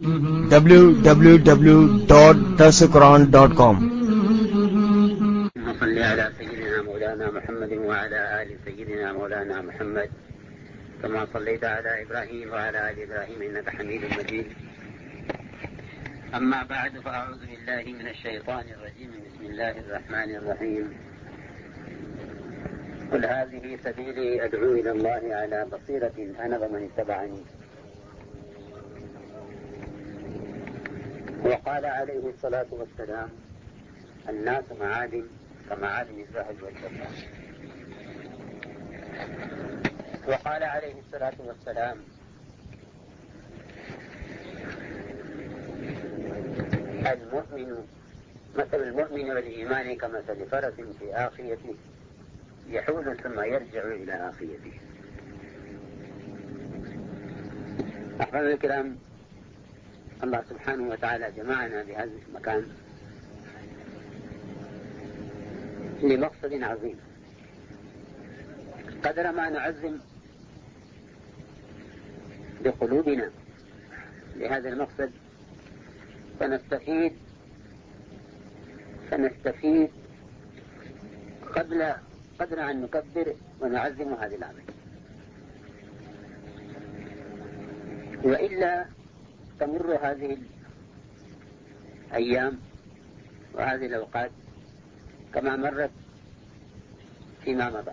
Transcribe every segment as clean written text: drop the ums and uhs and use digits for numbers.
www.darsaquran.com. صل على سيدنا مولانا محمد وعلى آل سيدنا مولانا محمد كما صليت على إبراهيم وعلى آل إبراهيم إنك حميد مجيد. أما بعد، فأعوذ بالله من الشيطان الرجيم. بسم الله الرحمن الرحيم. قل هذه سبيلي أدعو إلى الله على بصيرة أنا ومن اتبعني. وقال عليه الصلاة والسلام: الناس معادن كمعادن الذهب والفضة. وقال عليه الصلاة والسلام: مثل المؤمن والإيمان كمثل فرس في آخيته يحول ثم يرجع إلى آخيته. أحبابي الكرام، الله سبحانه وتعالى جمعنا بهذا المكان لمقصد عظيم. قدر ما نعزم بقلوبنا لهذا المقصد فنستفيد قدر أن نكبر ونعزم هذه العمل، وإلا تمر هذه الأيام وهذه الأوقات كما مرت فيما مضى.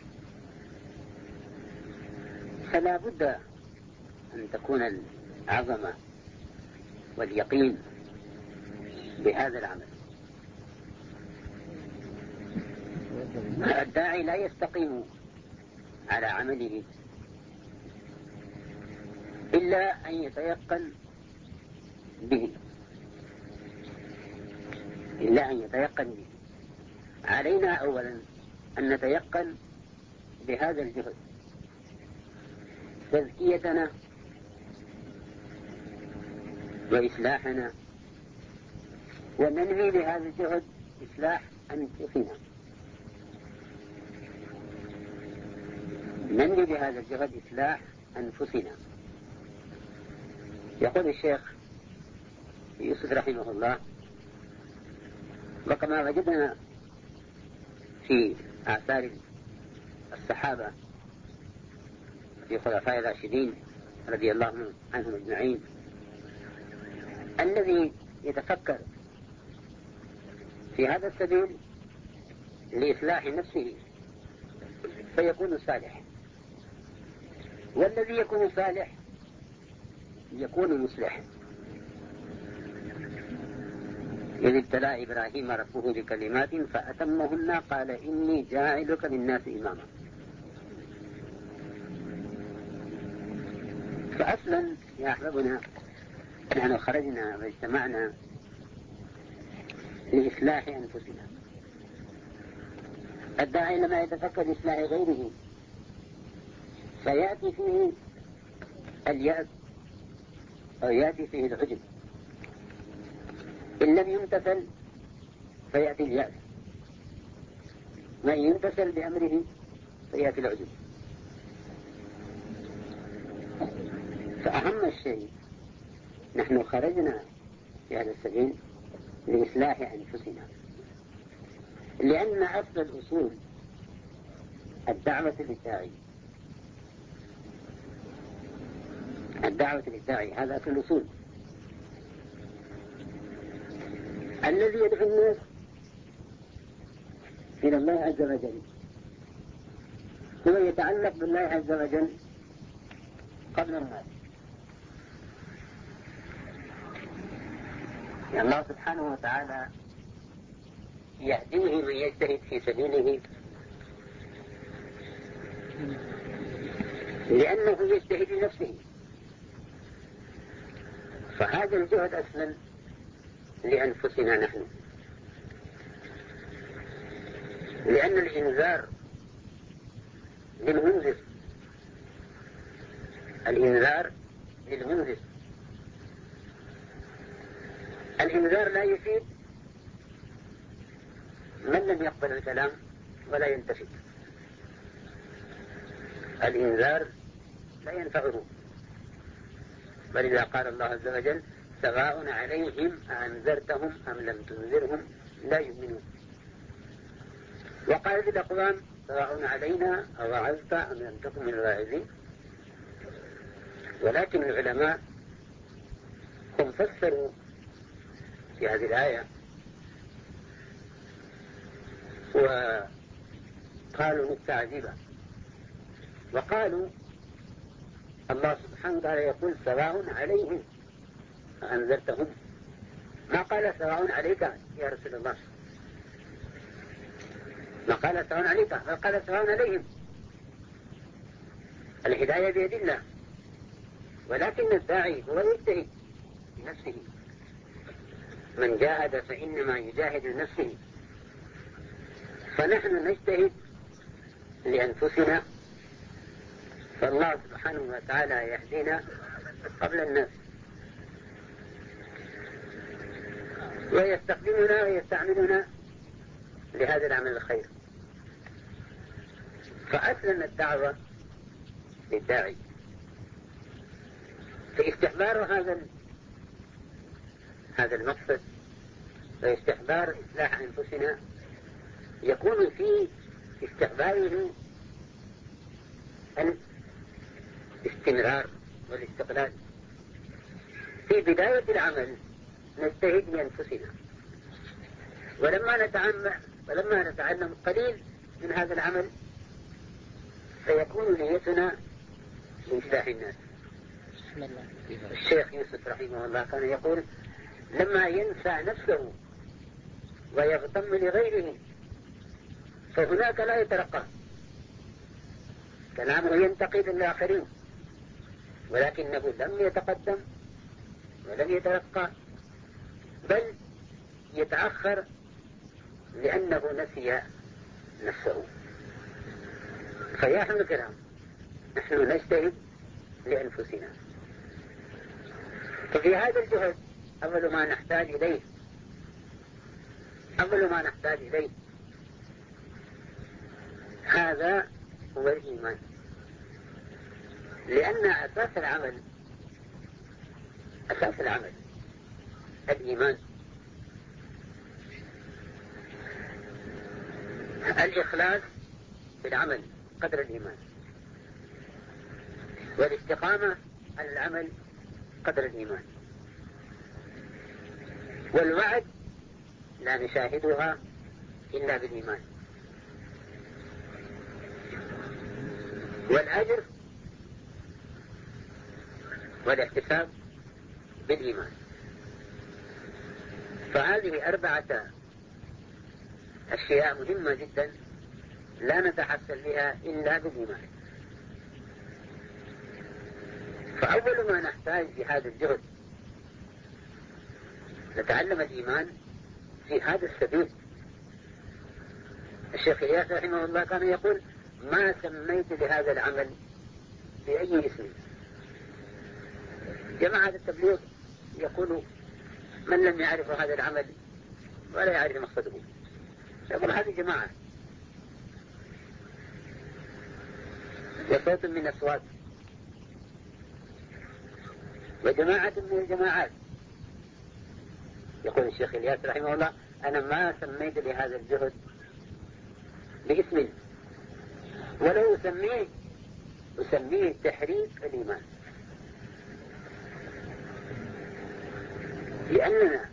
فلا بد أن تكون العظمة واليقين بهذا العمل. الداعي لا يستقيم على عمله إلا أن يتيقن به، علينا أولا أن نتيقن بهذا الجهد تزكيتنا وإصلاحنا، وننهي بهذا الجهد إصلاح أنفسنا. يقول الشيخ يوسف رحمه الله: وكما وجدنا في آثار الصحابة في خلفاء الراشدين رضي الله عنهم أجمعين، الذي يتفكر في هذا السبيل لإصلاح نفسه فيكون صالح، والذي يكون صالح يكون مصلح. إذ ابتلى إبراهيم ربه بكلمات فأتمهن قال إني جاعلك للناس إماما. فأصلا يا أحبابنا، نحن خرجنا واجتمعنا لإصلاح أنفسنا. الداعي لما يتفكر لإصلاح غيره فيأتي فيه اليأس أو يأتي فيه العجب. إن لم يمتثل فيأتي اليأس، من يمتثل بأمره فيأتي العجب. فأهم الشيء نحن خرجنا في هذا السبيل لإصلاح أنفسنا، لأن أصل الأصول الدعوة للداعي هذا أصل الأصول. الذي يدعو الناس إلى الله عز وجل هو يتعلق بالله عز وجل قبل الناس. الله سبحانه وتعالى يهديه من يجتهد في سبيله لأنه يجتهد لنفسه، فهذا الجهد أصلا لأنفسنا نحن، لأن الإنذار للمنذر. الإنذار لا يفيد من لم يقبل الكلام ولا ينتفع. الإنذار لا ينفعه، ولذا قال الله عز وجل: سواء عليهم أنذرتهم أم لم تنذرهم لا يؤمنون. وقال الأقوام سواء علينا أوعظت أم لم تكن من الواعظين. ولكن العلماء هم فسروا في هذه الآية وقالوا مستعجبة، وقالوا الله سبحانه وتعالى يقول سواء عليهم أنذرتهم، ما قال سواء عليك يا رسول الله، ما قال سواء عليك، بل قال سواء عليهم. الهداية بيد الله، ولكن الداعي هو يجتهد بنفسه. من جاهد فإنما يجاهد لنفسه، فنحن نجتهد لأنفسنا، فالله سبحانه وتعالى يهدينا قبل الناس ويستخدمنا ويستعملنا لهذا العمل الخير. فأسلم الدعوة للداعي، فاستحضار هذا المقصد واستحضار إصلاح أنفسنا يكون في استحضاره الاستمرار والاستقلال. في بداية العمل نجتهد لأنفسنا، ولما نتعلم قليل من هذا العمل فيكون نيتنا لإصلاح الناس. الشيخ يوسف رحمه الله كان يقول لما ينسى نفسه ويغتم لغيره فهناك لا يترقى، كلامه ينتقد الآخرين ولكنه لم يتقدم ولم يترقى، بل يتأخر لأنه نسي نفسه. فيا أحمد الكرام، نحن نجتهد لأنفسنا. ففي هذا الجهد أول ما نحتاج إليه هذا هو الإيمان، لأن أساس العمل الإيمان. الإخلاص في العمل قدر الإيمان، والاستقامة على العمل قدر الإيمان، والوعد لا نشاهدها إلا بالإيمان، والأجر والاحتساب بالإيمان. فهذه 4 أشياء مهمة جدا لا نتحصل بها إلا بالإيمان. فأول ما نحتاج في هذا الجهد نتعلم الإيمان في هذا السبيل. الشيخ إلياس رحمه الله كان يقول ما سميت لهذا العمل بأي اسم. جماعة التبليغ يقول من لم يعرف هذا العمل ولا يعرف مقصده، يقول هذه جماعة وصوت من أصوات وجماعة من الجماعات. يقول الشيخ إلياس رحمه الله أنا ما سميت لهذا الجهد باسم، ولو أسميه تحريك الإيمان، لأننا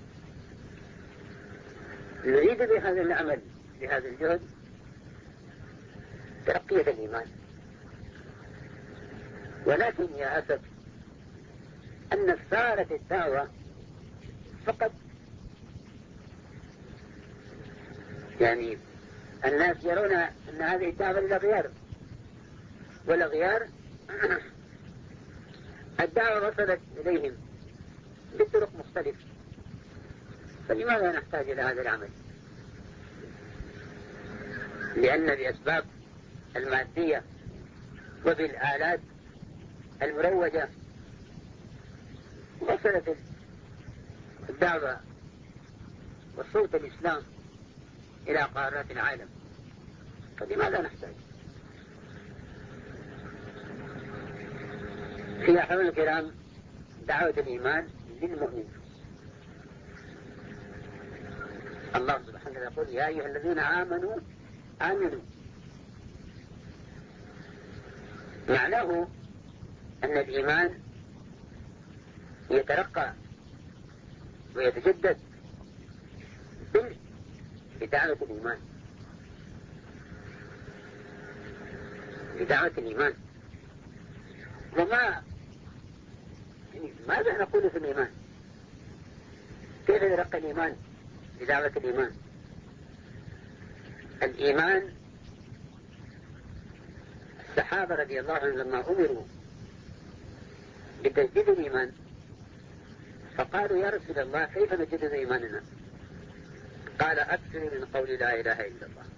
نريد بهذا العمل بهذا الجهد ترقية الإيمان. ولكن يا أسف أن صارت الدعوة فقط يعني الناس يرون أن هذه الدعوة للأغيار، والأغيار الدعوة وصلت إليهم بطرق مختلفة، فلماذا نحتاج إلى هذا العمل؟ لأن بأسباب المادية وبالآلات المروجة وصلت الدعوة وصوت الإسلام إلى قارات العالم، فلماذا نحتاج؟ في أحوال الكرام دعوة الإيمان للمؤمن. الله سبحانه يقول يا أيها الذين آمنوا آمنوا، معناه أن الإيمان يترقى ويتجدد بدعوة الإيمان، بدعوة الإيمان. ماذا نقول في الإيمان؟ كيف يترقى الإيمان بدعوة الإيمان؟ الإيمان الصحابة رضي الله عنهم لما أمروا بتجديد الإيمان فقالوا يا رسول الله كيف نجدد إيماننا؟ قال أكثر من قول لا إله إلا الله.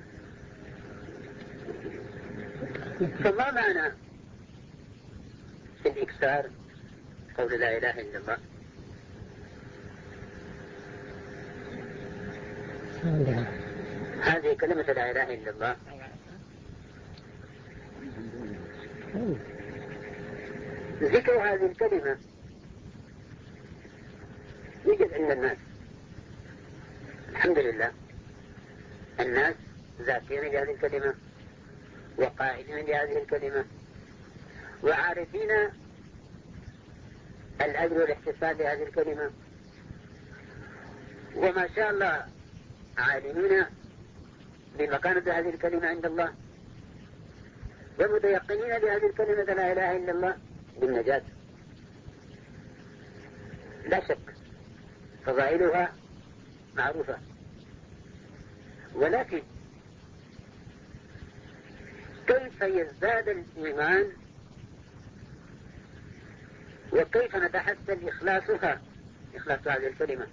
فما معنى الإكثار قول لا إله إلا الله؟ هذه كلمة لا إله إلا الله ذكر هذه الكلمة يوجد عند الناس، الحمد لله، الناس ذاكرين لهذه الكلمة وقائلين لهذه الكلمة وعارفين الأجر والاحتفال بهذه الكلمة، وما شاء الله عالمين بمكانة هذه الكلمة عند الله ومتيقنين بهذه الكلمة لا إله إلا الله بالنجاة، لا شك فضائلها معروفة. ولكن كيف يزداد الإيمان وكيف نتحسن إخلاصها، إخلاص هذه الكلمة؟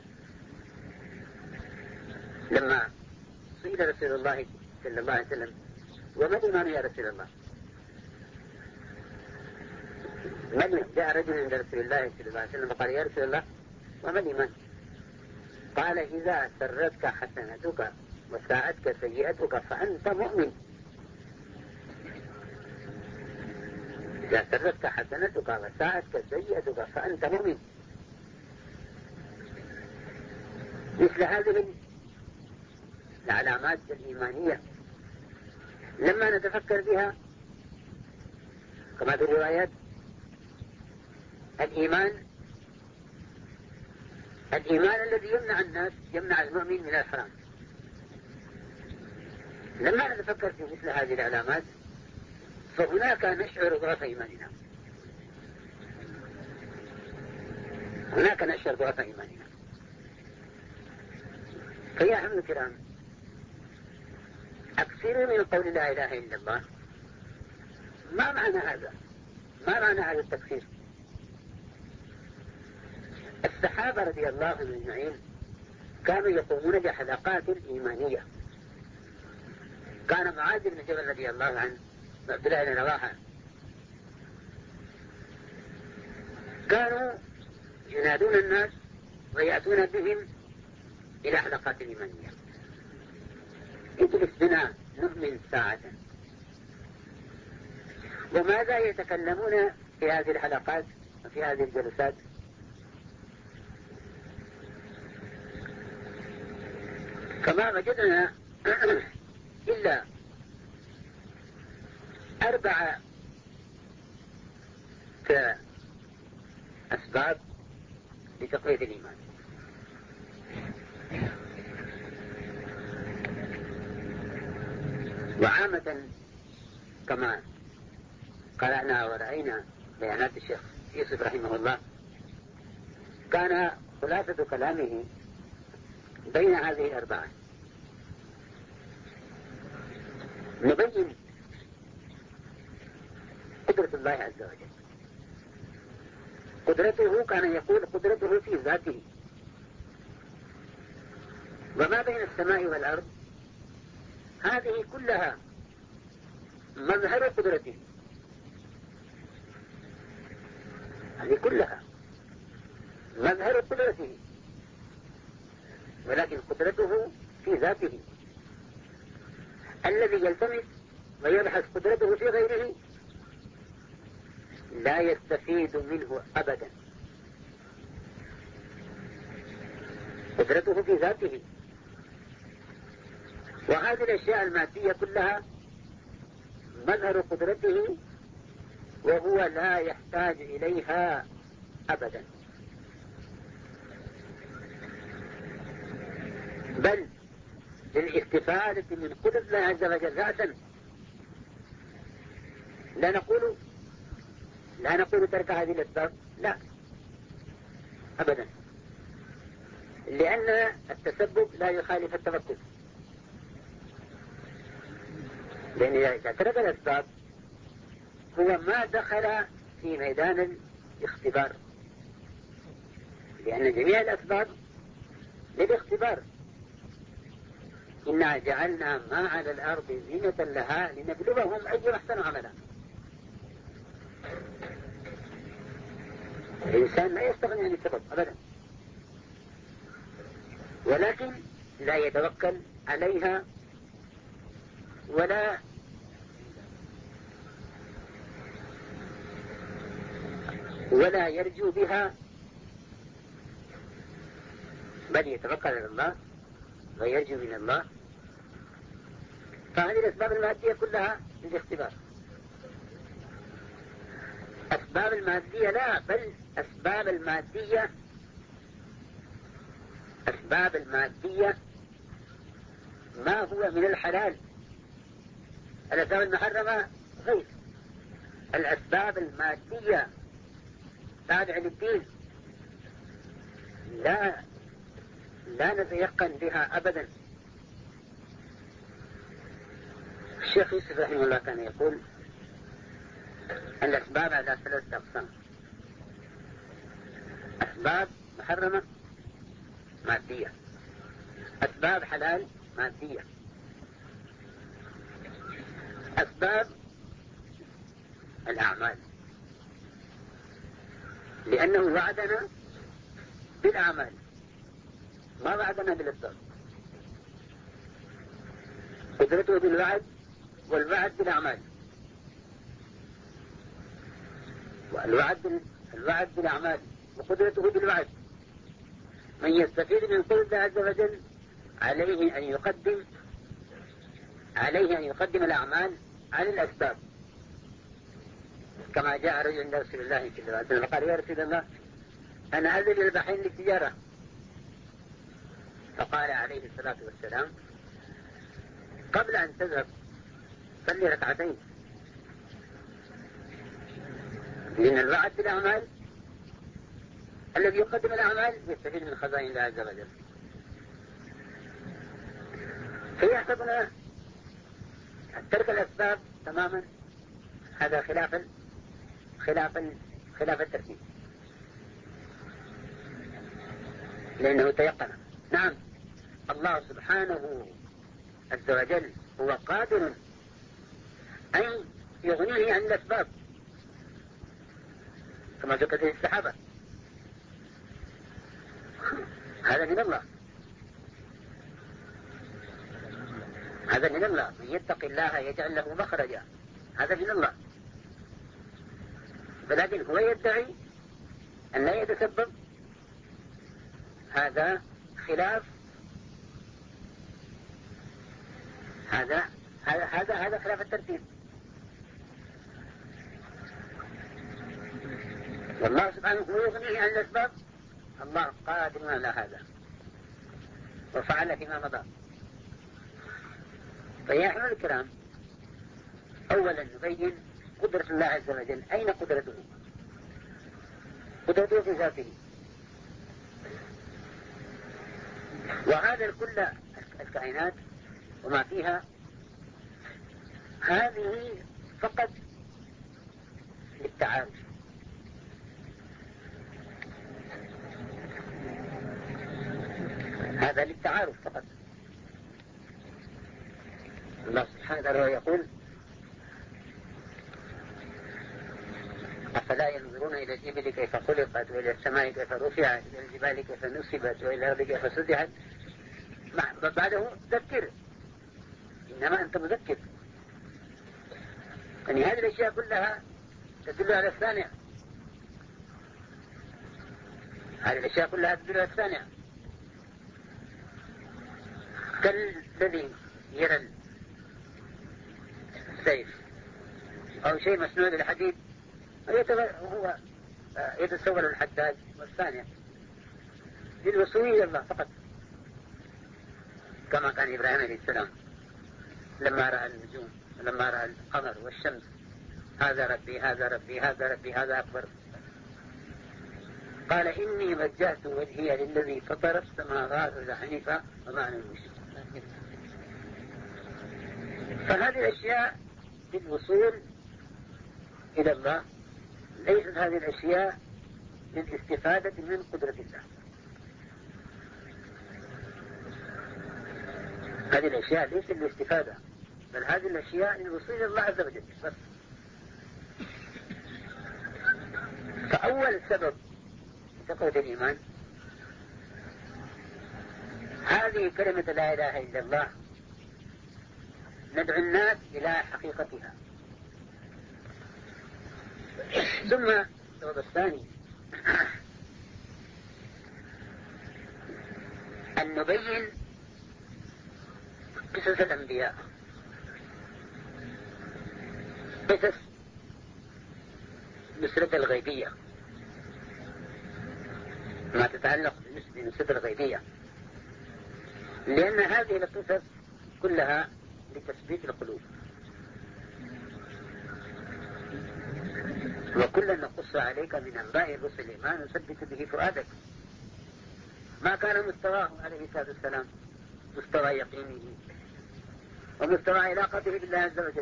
لما سئل رسول الله صلى الله عليه وسلم وما الإيمان يا رسول الله؟ جاء رجل عند رسول الله صلى الله عليه وسلم وقال يا رسول الله وما الإيمان؟ قال إذا سرتك حسنتك وساءتك سيئتك فأنت مؤمن. إذا سرتك حسنتك وساءتك سيئتك فأنت مؤمن. مثل هذه العلامات الإيمانية لما نتفكر بها كما في الروايات الإيمان الذي يمنع المؤمن من الحرام. لما نتفكر في مثل هذه العلامات فهناك نشعر ضعف إيماننا، هناك نشعر ضعف إيماننا. فيا أحباب الكرام أكثروا من قول لا إله إلا الله. ما معنى هذا؟ ما معنى هذا التكفير؟ الصحابة رضي الله عنهم أجمعين كانوا يقومون بحلقات إيمانية. كان معاذ بن جبل رضي الله عنه وعبد الله بن رواحة كانوا ينادون الناس ويأتون بهم إلى حلقات إيمانية. اجلس بنا نؤمن ساعة. وماذا يتكلمون في هذه الحلقات وفي هذه الجلسات؟ كما وجدنا إلا 4 أسباب لتقوية الإيمان. وعامة كما قرأنا ورأينا بيانات الشيخ يوسف رحمه الله كان خلاصة كلامه بين هذه 4 نبين قدرة الله عز وجل. قدرته كان يقول قدرته في ذاته، وما بين السماء والأرض هذه كلها مظهر قدرته، هذه كلها مظهر قدرته، ولكن قدرته في ذاته. الذي يلتمس ويبحث قدرته في غيره لا يستفيد منه أبدا، قدرته في ذاته. وهذه الأشياء المادية كلها مظهر قدرته، وهو لا يحتاج إليها أبدا، بل للاستفادة من قدرة الله عز وجل ذاتا. لا نقول ترك هذه الأسباب، لا أبدا، لأن التسبب لا يخالف التوكل. لأن إذا ترك الأسباب هو ما دخل في ميدان الاختبار، لأن جميع الأسباب للاختبار. إنا جعلنا ما على الأرض زينة لها لنبلوهم أيهم أحسن عملا. الإنسان لا يستغني عن السبب أبدا، ولكن لا يتوكل عليها ولا يرجو بها، بل يتوكل على الله ويرجو من الله. فهذه الأسباب المادية كلها للاختبار. أسباب المادية لا، بل أسباب المادية ما هو من الحلال. الأسباب المحرمة غير. الأسباب المادية تابعة للدين لا نتيقن بها أبدا. الشيخ يوسف رحمه الله كان يقول الأسباب على 3 أقسام: أسباب محرمة مادية، أسباب حلال مادية، أسباب الأعمال. لأنه وعدنا بالأعمال، ما وعدنا بالأسباب. قدرته بالوعد، والوعد بالأعمال. الوعد بالأعمال وقدرته بالوعد. من يستفيد من قدرة الله عز وجل عليه أن يقدم الأعمال على الأسباب. كما جاء رجل عند رسول الله صلى الله عليه وسلم فقال: يا رسول الله، أنا أذهب إلى البحرين للتجارة. فقال عليه الصلاة والسلام: قبل أن تذهب صلي 2 ركعتين، لأن الوعد بالأعمال الذي يقدم الأعمال يستفيد من خزائن الله عز وجل. فيحسبنا ترك الأسباب تماما هذا خلاف الترتيب، لأنه تيقن. نعم، الله سبحانه عز وجل هو قادر أن يغنيه عن الأسباب كما ذكرت السحابة. هذا من الله، هذا من الله. من يتق الله يجعل له مخرجا، هذا من الله. ولكن هو يدعي أن لا يتسبب، هذا خلاف هذا خلاف الترتيب. والله سبحانه هو يغنيه عن الأسباب، الله قادر على هذا وفعل فيما مضى. فيا أحمد الكرام، أولا نبين قدرة الله عز وجل. أين قدرته؟ قدرته في ذاته. وهذا كل الكائنات وما فيها هذه فقط للتعارف. هذا للتعارف فقط. الله سبحانه وتعالى يقول: أفلا ينظرون إلى الإبل كيف خلقت، وإلى السماء كيف رفعت، وإلى الجبال كيف نصبت، وإلى الأرض كيف سطحت. بعده ذكر، إنما أنت مذكر. يعني هذه الأشياء كلها تدل على الثانية. هذه الأشياء كلها تدل على الثانية. كالذي يرى السيف أو شيء مسنود الحديد هو يتصور الحداد والثانية للوصول إلى الله فقط، كما كان إبراهيم عليه السلام لما رأى النجوم، لما رأى القمر والشمس، هذا ربي هذا ربي هذا ربي هذا أكبر، قال إني وجهت وجهي للذي فطر السماوات والأرض حنيفا وما أنا من المشركين. فهذه الأشياء للوصول إلى الله، ليست هذه الأشياء للاستفادة من قدرة الله. هذه الأشياء ليست للاستفادة، بل هذه الأشياء للوصول إلى الله عز وجل بس. فأول سبب تقوى الإيمان هذه كلمة لا إله إلا الله، ندعو الناس إلى حقيقتها. ثم السبب الثاني أن نبين قصص الأنبياء، قصص نصرة الغيبية، ما تتعلق بنصرة الغيبية، لأن هذه القصص كلها لتثبيت القلوب، وكلا نقص عليك من أنباء الرسل ما نثبت به فؤادك. ما كان مستواه عليه الصلاة والسلام مستوى يقينه ومستوى علاقته بالله عز وجل،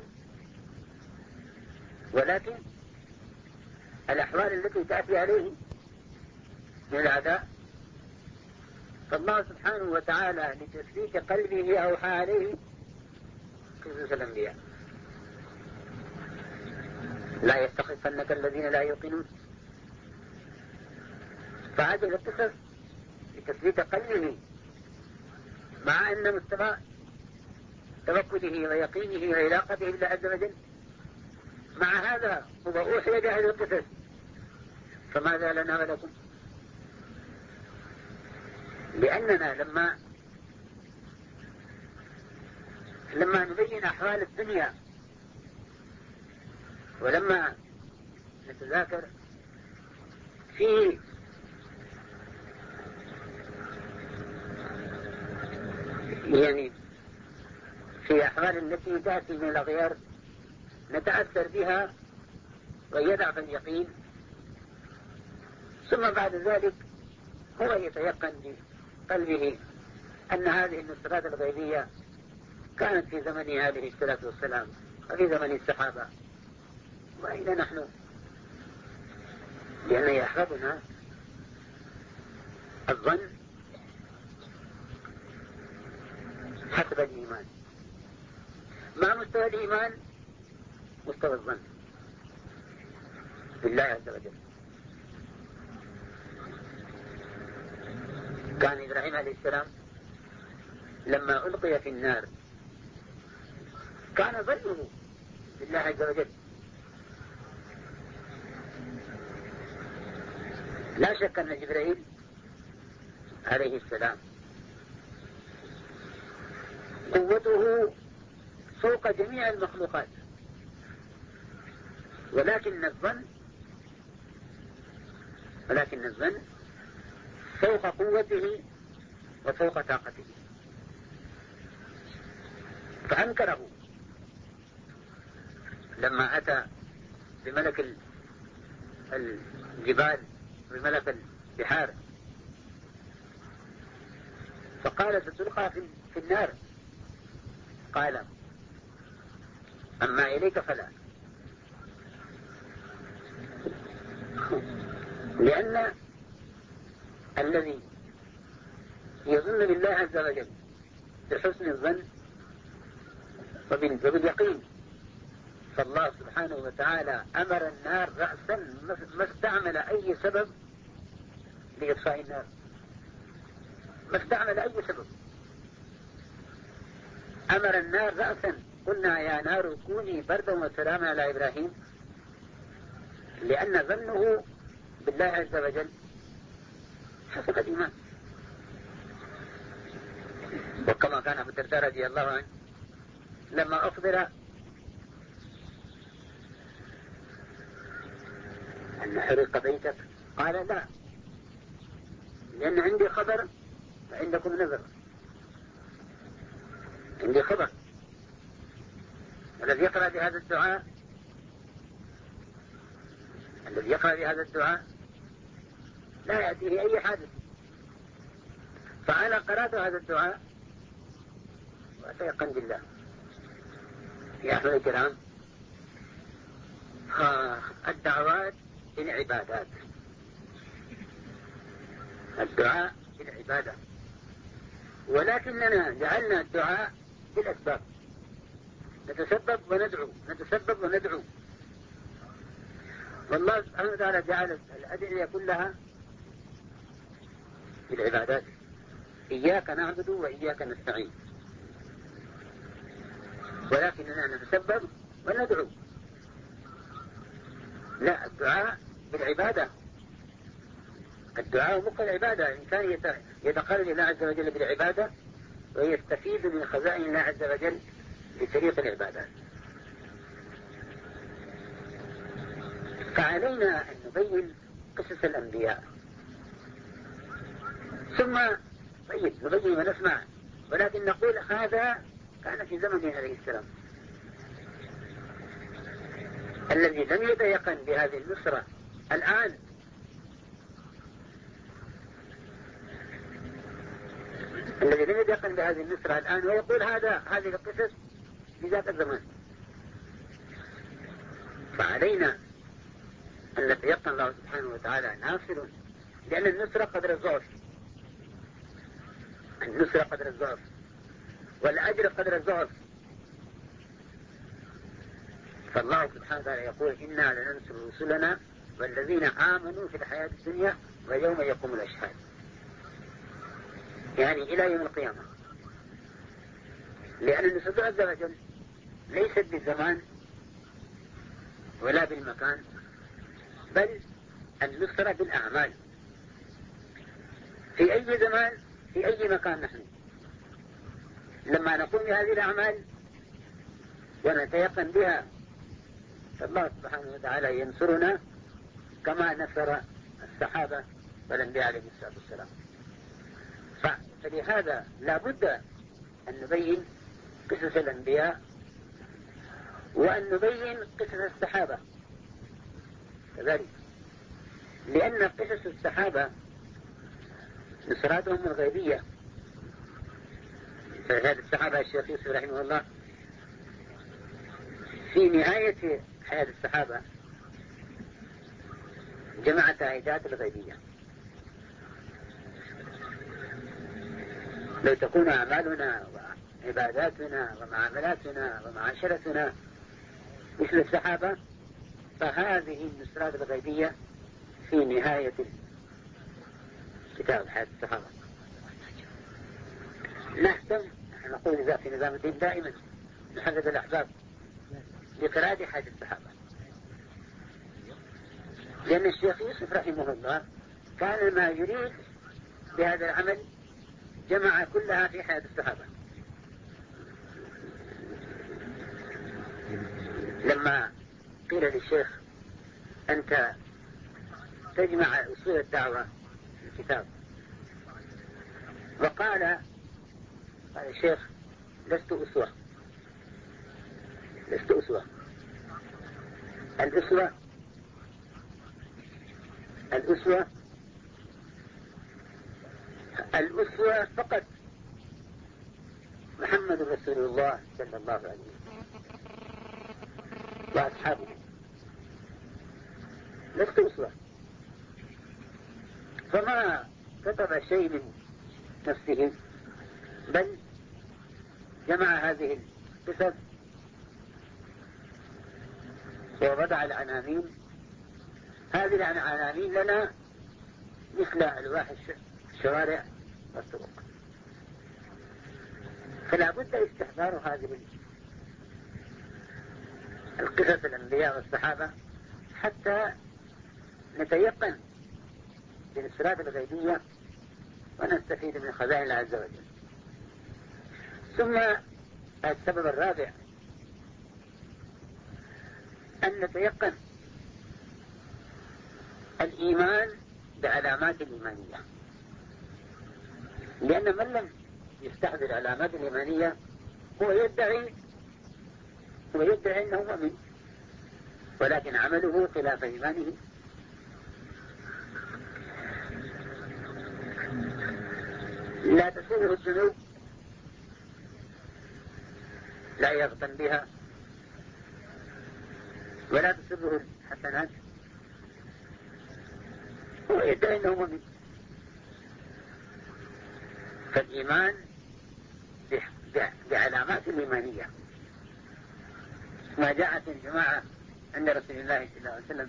ولكن الأحوال التي تأتي عليه من العداء، فالله سبحانه وتعالى لتثبيت قلبه أوحى عليه قصص الأنبياء. لا يستخفنك الذين لا يوقنون، فهذه القصص لتثبيت قلبه، مع أن مستوى توكله ويقينه وعلاقته بالله عز وجل مع هذا هو أوحي بهذه القصص، فماذا لنا ولكم؟ لأننا لما نبين أحوال الدنيا، ولما نتذاكر في أحوال التي تأتي من الأغيار نتأثر بها ويضعف اليقين، ثم بعد ذلك هو يتيقن بقلبه أن هذه النصرات الغيبية كانت في زمنه عليه الصلاة والسلام وفي زمن الصحابة، وأين نحن؟ لأن يحفظنا الظن حسب الإيمان. ما مستوى الإيمان؟ مستوى الظن بالله عز وجل. كان إبراهيم عليه السلام لما ألقي في النار كان ظنه بالله عز وجل، لا شك أن جبريل عليه السلام قوته فوق جميع المخلوقات، ولكن الظن فوق قوته وفوق طاقته، فأنكره لما أتى بملك الجبال بملك البحار فقال ستلقى في النار، قال أما إليك فلا، لأن الذي يظن بالله عز وجل بحسن الظن وباليقين، فالله سبحانه وتعالى أمر النار رأسا ما استعمل أي سبب لإطفاء النار، ما استعمل أي سبب، أمر النار رأسا. قلنا يا نار كوني بردا وسلاما على إبراهيم، لأن ظنه بالله عز وجل حسب الإيمان. وكما كان أبو الدرداء رضي الله عنه لما أخبر أن حرق بيتك قال لا، لأن عندي خبر وعندكم نذر. عندي خبر. الذي يقرأ بهذا الدعاء لا يأتيه أي حادث. فأنا قرأت هذا الدعاء وأتيقن بالله. يا أخوة الكرام، الدعوات بالعبادات، الدعاء بالعبادة، ولكننا جعلنا الدعاء بالأسباب. نتسبب وندعو. والله سبحانه وتعالى جعل الأدعية كلها بالعبادات. إياك نعبد وإياك نستعين، ولكننا نتسبب وندعو. لا، الدعاء بالعبادة. الدعاء مخ العبادة. الإنسان يتقرب الله عز وجل بالعبادة ويستفيد من خزائن الله عز وجل بطريق العبادات. فعلينا أن نبين قصص الأنبياء، ثم نبين ونسمع، ولكن نقول هذا كان في زمن عليه السلام. الذي لم يتيقن بهذه النصرة الآن ويقول هذه القصص في ذاك الزمان. فعلينا أن نتيقن الله سبحانه وتعالى ناصر، لأن النصرة قدر الضعف، والأجر قدر الضعف. فالله سبحانه وتعالى يقول إنا لننصر رسلنا والذين آمنوا في الحياة الدنيا ويوم يقوم الأشهاد، يعني إلى يوم القيامة. لأن النصرة عز وجل ليست بالزمان ولا بالمكان، بل النصرة بالأعمال. في أي زمان في أي مكان نحن لما نقوم بهذه الأعمال ونتيقن بها، فالله سبحانه وتعالى ينصرنا كما نصر الصحابة والأنبياء عليهم الصلاة والسلام. فلهذا لا بد أن نبين قصص الأنبياء وأن نبين قصص الصحابة كذلك، لأن قصص الصحابة نصراتهم الغيبية. فهذا الصحابة الشيخ يوسف رحمه الله في نهاية حياة الصحابة جمع تأييدات الغيبية. لو تكون أعمالنا وعباداتنا ومعاملاتنا ومعاشرتنا مثل الصحابة، فهذه النصرات الغيبية في نهاية كتاب حياة الصحابة. نهتم، نقول إذا في نظام الدين دائما نحدد الأحباب لقراءة حياة الصحابة، لأن الشيخ يوسف رحمه الله كان ما يريد بهذا العمل جمع كلها في حياة الصحابة. لما قيل للشيخ أنت تجمع أصول الدعوة في الكتاب، وقال الشيخ لست أسوة. الأسوة فقط محمد رسول الله صلى الله عليه وسلم وأصحابه. لست أسوة. فما كتب شيء من نفسه، بل جمع هذه القصص ووضع العناوين. هذه العناوين لنا مثل ألواح الشوارع والطرق، فلا بد استحضار هذه القصص الأنبياء والصحابة حتى نتيقن بالنصرات الغيبية ونستفيد من خزائن الله عز وجل. ثم السبب الرابع أن نتيقن الإيمان بعلامات الإيمانية، لأن من لم يستحضر علامات الإيمانية هو يدعي أنه مؤمن، ولكن عمله خلاف إيمانه. لا تسوءه الذنوب، لا يغتن بها، ولا تسره الحسنات، هو يدعي أنه مؤمن. فالإيمان بعلامات الإيمانية ما جاءت الجماعة عند رسول الله صلى الله عليه وسلم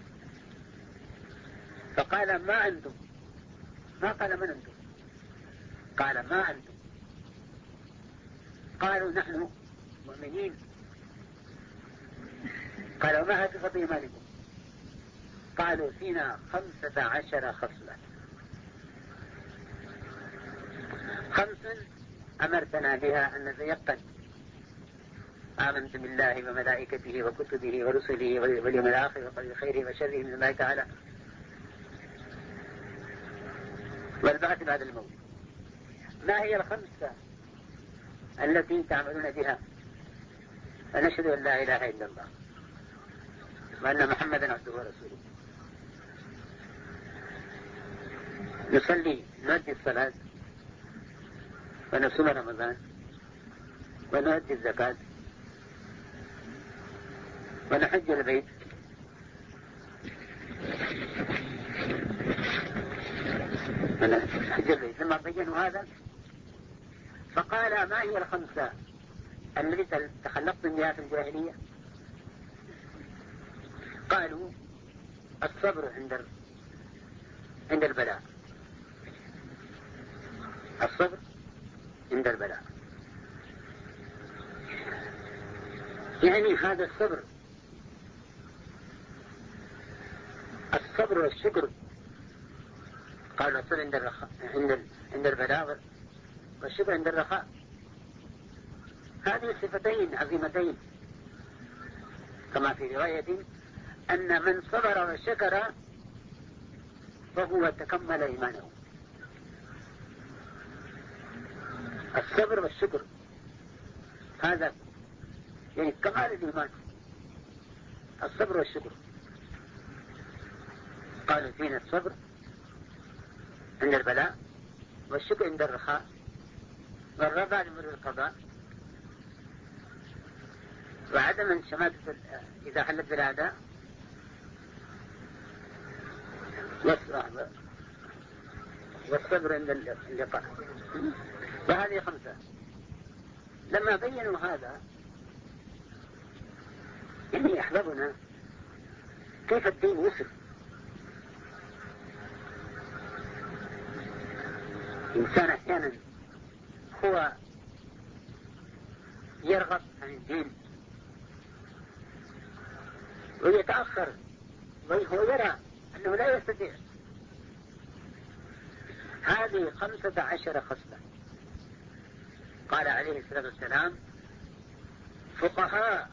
فقال ما أنتم، ما قال من أنتم، قال ما أنتم، قالوا نحن مؤمنين. قالوا ما هي صفة إيمانكم؟ قالوا فينا 15 خصلة، 5 أمرتنا بها أن نتيقن: آمنت بالله وملائكته وكتبه ورسله واليوم الآخر وقدر خيره وشره من الله تعالى والبعث بعد الموت. ما هي ال5 التي تعملون بها؟ فنشهد أن لا إله إلا الله وأن محمدا عبده ورسوله، نصلي، نؤدي الصلاة، ونصوم رمضان، ونؤدي الزكاة، ونحج البيت. لما بينوا هذا فقال ما هي ال5 التي تخلقتم بها في الجاهلية؟ قالوا الصبر عند البلاء، الصبر عند البلاء. يعني هذا الصبر والشكر. قالوا الصبر عند البلاء والشكر عند الرخاء. هذه صفتين عظيمتين، كما في رواية أن من صبر وشكر فهو تكمل إيمانه. الصبر والشكر هذا يعني كمال الإيمان، الصبر والشكر. قالوا فينا الصبر عند البلاء والشكر عند الرخاء والرضا لمر القضاء وعدم الشماتة إذا حلت بالأعداء والصبر عند اللقاء. وهذه 5. لما بينوا هذا يعني أحببنا كيف الدين يسر. إنسان أحيانا هو يرغب عن الدين ويتأخر وهو يرى أنه لا يستطيع. هذه 15 خصلة. قال عليه الصلاة والسلام فقهاء،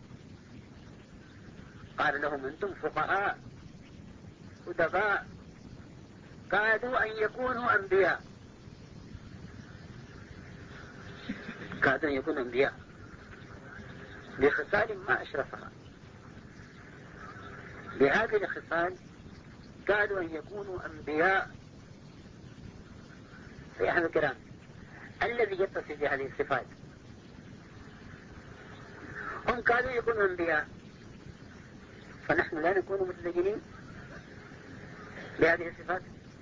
قال لهم أنتم فقهاء أدباء كادوا أن يكونوا أنبياء، كادوا أن يكونوا أنبياء بخصال ما أشرفها. بهذه الخصال كادوا أن يكونوا أنبياء. يا أحباب الكرام، الذي يتصف بهذه الصفات هم كادوا يكونوا أنبياء، فنحن لا نكون متدينين بهذه الصفات.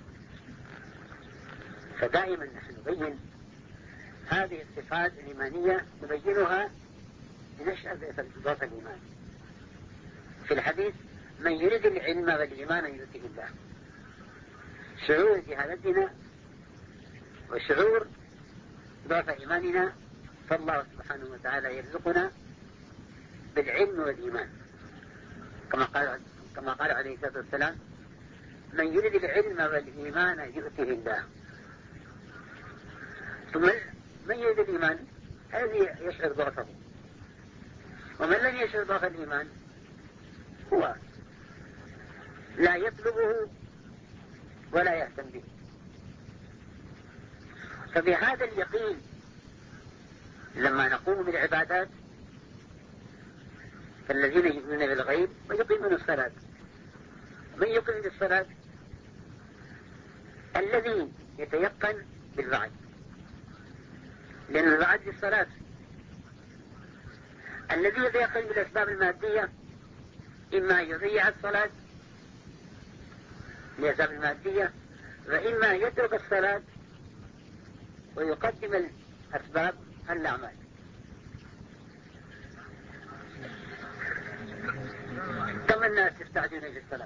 فدائما نحن نبين هذه الصفات الإيمانية، نبينها لنشأ بإضافة الإيمان. في الحديث من يريد العلم والإيمان يؤتيه الله. شعور جهالتنا وشعور ضعف إيماننا، فالله سبحانه وتعالى يرزقنا بالعلم والإيمان، كما قال عليه الصلاة والسلام من يريد العلم والإيمان يؤتيه الله. ثم من يريد الإيمان هذه يشعر ضعفه. ومن لم يشعر ضعف الإيمان هو لا يطلبه ولا يهتم به. فبهذا اليقين لما نقوم بالعبادات فالذين يؤمنون بالغيب ويقيمون الصلاة. من يقيم بالصلاة؟ الذي يتيقن بالوعد، لأن الوعد بالصلاة. الذي يتيقن بالأسباب المادية إما يضيع الصلاة لأسباب المادية، وإما يترك الصلاة ويقدم الأسباب الأعمال. كم الناس يستعجلون بالصلاة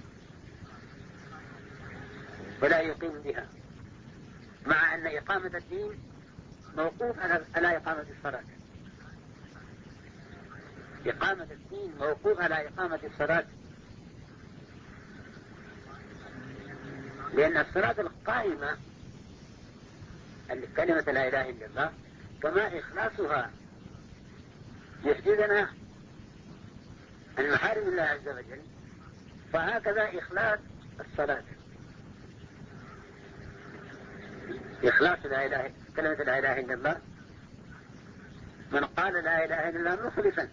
ولا يقيم بها، مع أن إقامة الدين موقوف على إقامة الصلاة. إقامة الدين موقوف على إقامة الصلاة، لأن الصلاة القائمة كلمة لا إله إلا الله كما إخلاصها يحدثنا عن محارم الله عز وجل، فهكذا إخلاص الصلاة. إخلاص كلمة لا إله إلا الله، من قال لا إله إلا الله مخلصا.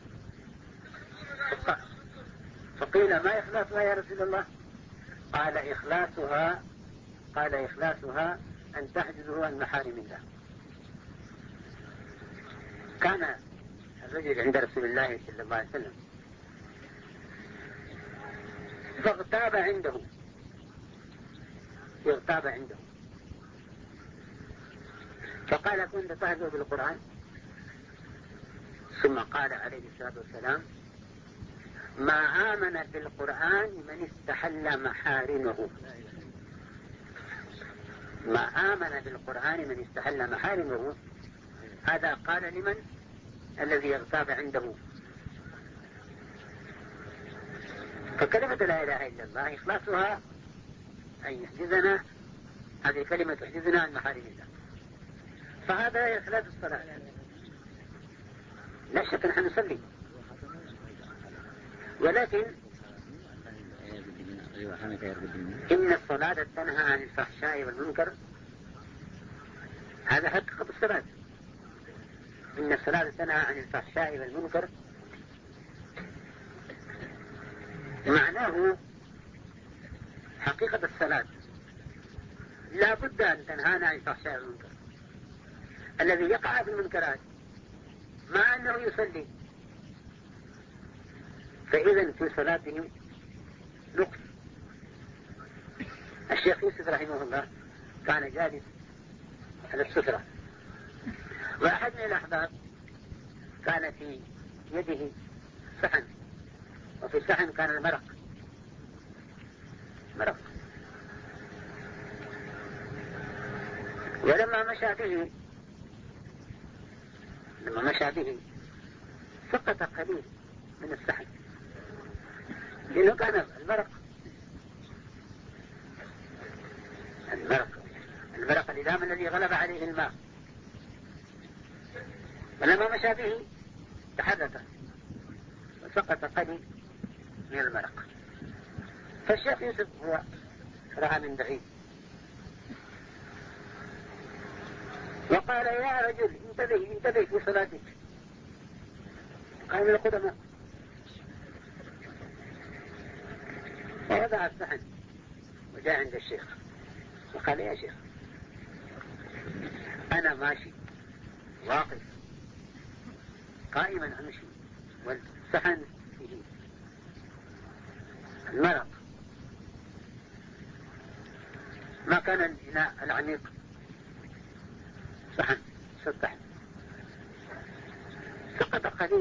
فقيل ما إخلاصها يا رسول الله؟ قال إخلاصها أن تحجزه عن محارم الله. كان الرجل عند رسول الله صلى الله عليه وسلم فاغتاب عنده فقال كنت تهزأ بالقرآن؟ ثم قال عليه الصلاة والسلام ما آمن بالقرآن من استحل محارمه. ما آمن بالقرآن من استحل محارمه. هذا قال لمن؟ الذي يغتاب عنده. فكلمة لا إله إلا الله إخلاصها أن يحجزنا، هذه كلمة تحجزنا عن محارم الله. فهذا إخلاص الصلاة. لا شك نحن نصلي، ولكن إن الصلاة تنهى عن الفحشاء والمنكر. هذا حقيقة الصلاة. إن الصلاة تنهى عن الفحشاء والمنكر معناه حقيقة الصلاة لا بد أن تنهانا عن الفحشاء والمنكر. الذي يقع في المنكرات مع أنه يصلي فإذا في صلاتهم نقص. الشيخ يوسف رحمه الله كان جالس على السترة، وأحد من الأحباب كان في يده صحن، وفي الصحن كان المرق. ولما مشى به سقط قليل من الصحن، لأنه كان المرق الإدام الذي غلب عليه الماء. ولما مشى به تحرك وسقط قليل من المرق. فالشيخ يوسف هو رأى من بعيد وقال يا رجل انتبه في صلاتك. قال من القدماء ووضع الصحن وجاء عند الشيخ وقال يا شيخ أنا ماشي واقف قائما أمشي والصحن فيه المرق، ما كان الإناء العميق صحن سطح، سقط قليل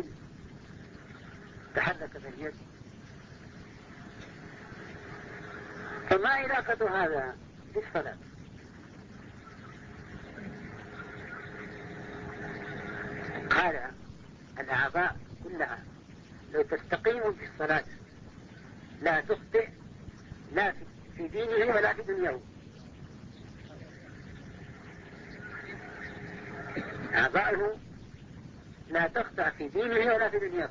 تحرك باليد. فما علاقة هذا بالصلاة؟ قال الأعضاء كلها لو تستقيم في الصلاة لا تخطئ لا في دينه ولا في دنياه. أعضاؤه لا تخضع في دينه ولا في دنياه.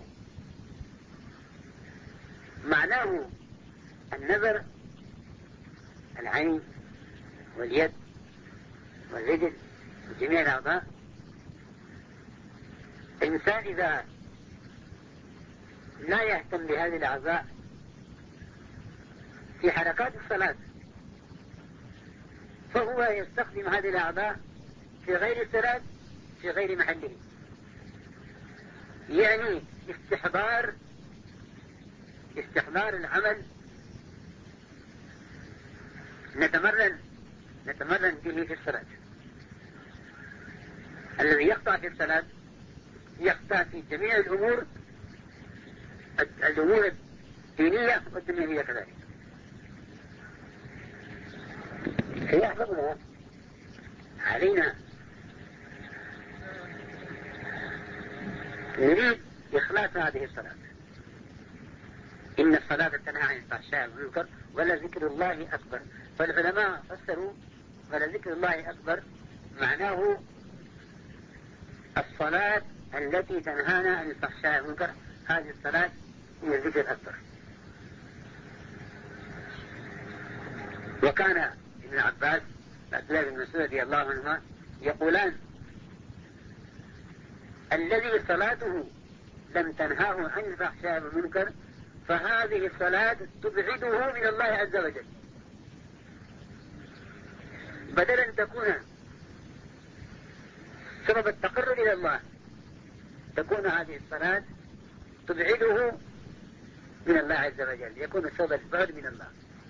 معناه النظر، العين واليد والرجل وجميع الأعضاء. الإنسان إذا لا يهتم بهذه الأعضاء في حركات الصلاة فهو يستخدم هذه الأعضاء في غير الصلاة في غير محله، يعني استحضار العمل نتمرن به في الصلاة. الذي يقطع في الصلاة يقطع في جميع الأمور الدينية والدنيوية كذلك. فيحفظنا علينا نريد إخلاص هذه الصلاة. إن الصلاة تنهى عن الفحشاء والمنكر ولذكر الله أكبر. فالعلماء فسروا ولذكر الله أكبر معناه الصلاة التي تنهانا عن الفحشاء والمنكر، هذه الصلاة هي الذكر الأكبر. وكان ابن عباس عبد الله بن مسعود رضي الله عنهما يقولان: الذي صلاته لم تنهاه عن الفحشاء والمنكر فهذه الصلاة تبعده من الله عز وجل. بدل أن تكون سبب التقرب إلى الله تكون هذه الصلاة تبعده من الله عز وجل، يكون سبب البعد من الله.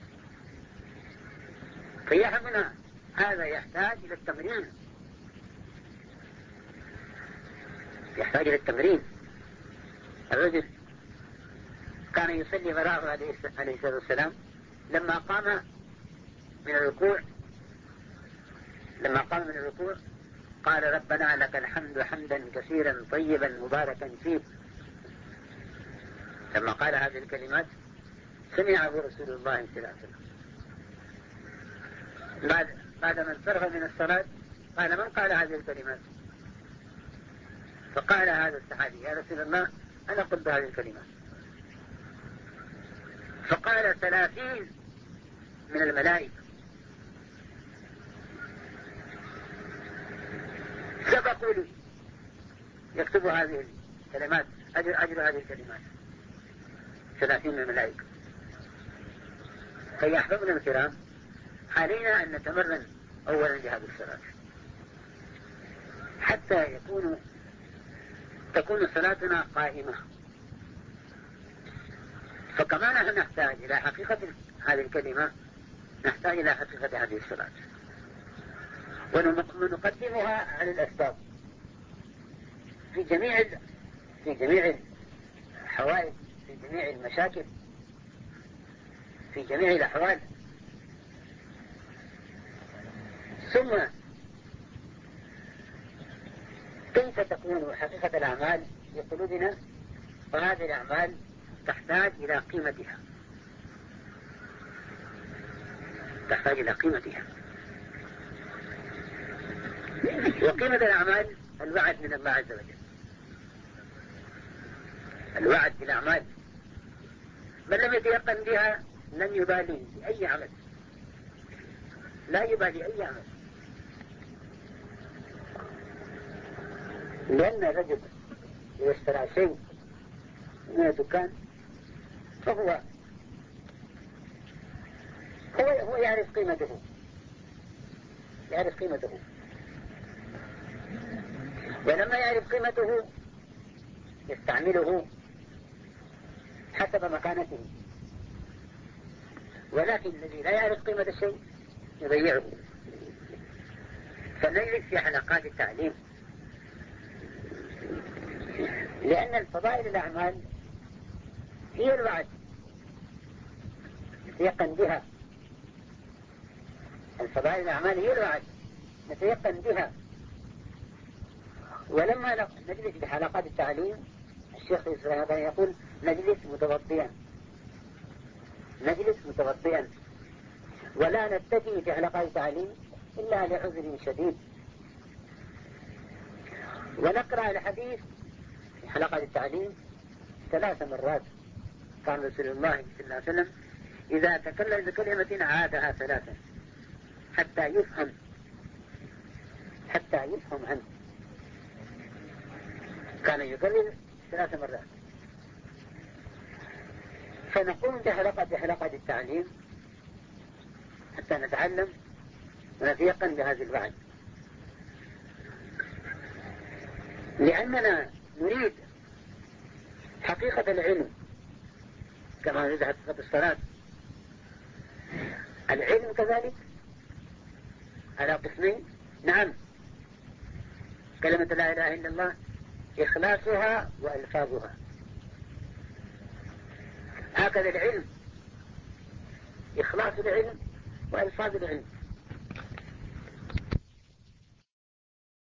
فيحمنا هذا يحتاج إلى التمرين، يحتاج إلى التمرين. الرجل كان يصلي وراءه عليه الصلاة والسلام لما قام من الركوع قال: ربنا لك الحمد حمدا كثيرا طيبا مباركا فيه. لما قال هذه الكلمات سمعه رسول الله صلى الله عليه وسلم. بعد من فرغ من الصلاة قال: من قال هذه الكلمات؟ فقال هذا الصحابي: يا رسول الله أنا قلت هذه الكلمات. فقال: 30 من الملائكة سبقوا لي يكتبوا هذه الكلمات، أجر هذه الكلمات. 30 من الملائكة. فيا أحبابنا الكرام، علينا أن نتمرن أولا لهذه الصلاة حتى تكون صلاتنا قائمة. فكما نحن نحتاج إلى حقيقة هذه الكلمة نحتاج إلى حقيقة هذه الصلاة، ونقدمها على الأسباب في جميع الحوائج، في جميع المشاكل، في جميع الأحوال. ثم كيف تكون حقيقة الأعمال في قلوبنا؟ فهذه الأعمال تحتاج إلى قيمتها، وقيمة الأعمال الوعد من الله عز وجل، الوعد بالأعمال. من لم يتيقن بها لن يبالي بأي عمل، لا يبالي أي عمل. لأن الرجل إذا اشترى شيء من الدكان فهو يعرف قيمته، ولما يعرف قيمته يستعمله حسب مكانته. ولكن الذي لا يعرف قيمة الشيء يضيعه. فنجلس في حلقات التعليم، لأن الفضائل الأعمال هي الوعد نتيقن بها. الفضائل الأعمال هي الوعد نتيقن بها. ولما نجلس في حلقات التعليم الشيخ إسرائيل كان يقول: نجلس متوضئا ولا نتكي في حلقات التعليم إلا لعذر شديد. ونقرأ الحديث في حلقة التعليم 3 مرات. كان رسول الله صلى الله عليه وسلم إذا تكلم بكلمة عادها 3 حتى يفهم عنه. كان يكرر 3 مرات. فنقوم بحلقة التعليم حتى نتعلم ونتيقن بهذه الوعد، لأننا نريد حقيقة العلم كما نريد حقيقة الصلاة. العلم كذلك على قسمين. نعم، كلمة لا إله إلا الله إخلاصها وإلفاظها، هكذا العلم إخلاص العلم وإلفاظ العلم.